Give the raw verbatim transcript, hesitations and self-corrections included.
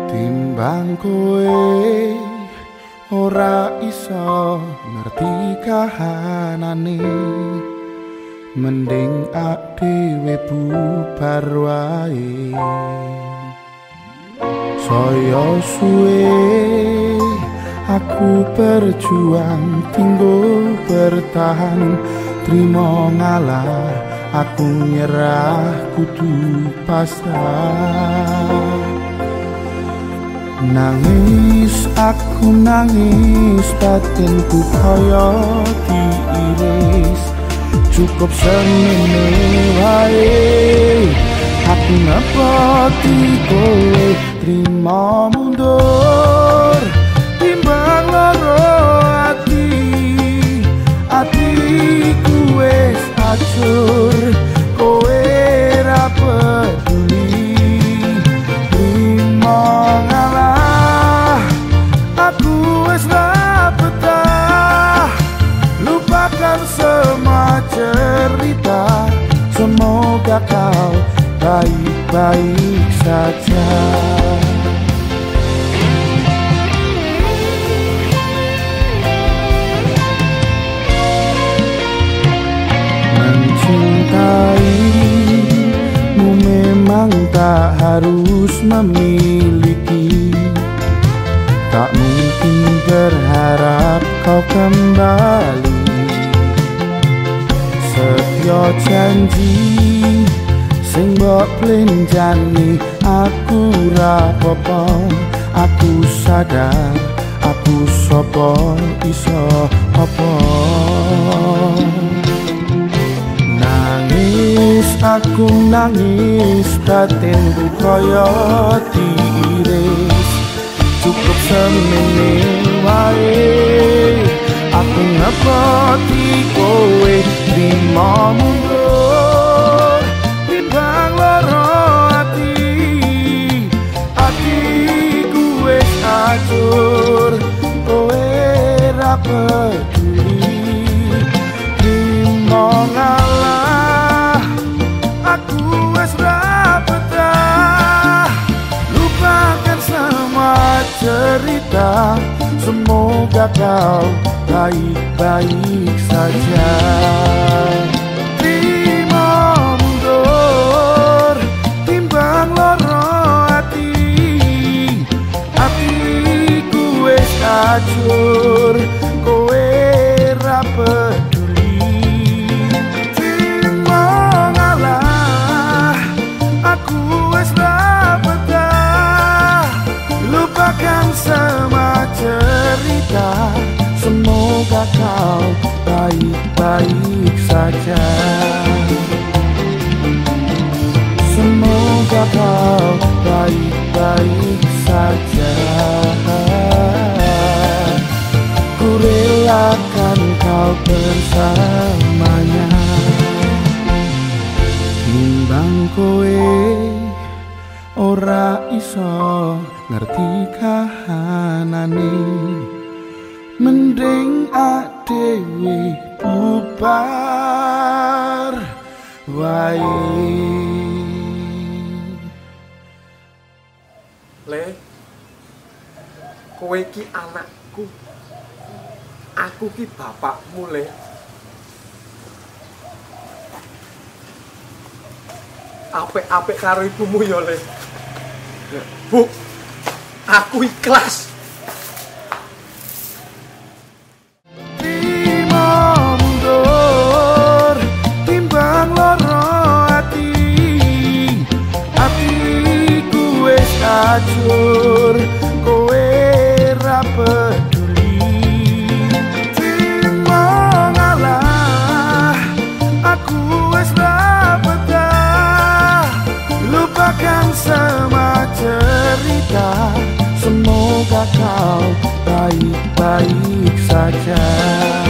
Timbang kowe ora iso ngerti kahanane, mending ak dhewe bubar wae. Saya suwe aku berjuang tinggal bertahan, trimo ngalah aku nyerah kudu pasrah. Nangis aku nangis, batinku kaya diiris, cukup semene wae. Aku ngepoti kowe trimo mundur, timbang loro ati, atiku wis acur, kowe ra peduli. Trimo ngalah, aku wis ra betah, lupakan semua cerita, semoga kau baik-baik saja. Mencintaimu memang tak harus memiliki, tak mungkin berharap kau kembali. Setia janji sing mbok plenjani, aku ra apa-apa, aku sadar aku sapa iso apa. Nangis aku nangis, batinku kaya diiris, cukup semene wae. Aku ngepoti kowe trimo mundur, timbang loro ati, atiku wis acur, kowe ra peduli. Trimo ngalah, aku wis ra betah, lupakan semua cerita, semoga kau baik-baik saja. Trimo mundur, timbang loro ati, atiku wis acur, kowe ra peduli. Trimo ngalah, aku wis ra betah, lupakan semua cerita, semoga kau baik-baik saja. Semoga kau baik-baik saja. Ku relakan kau bersamanya. Timbang kowe ora iso ngerti kahanane, mending ak dhewe bubar wae. Le, kowe ki anakku, aku ki bapakmu, Le. Apik-apik karo ibumu ya, Le. Bu, aku ikhlas. Acur, kowe ra peduli. Trimo ngalah, aku wis ra betah, lupakan semua cerita, semoga kau baik-baik saja.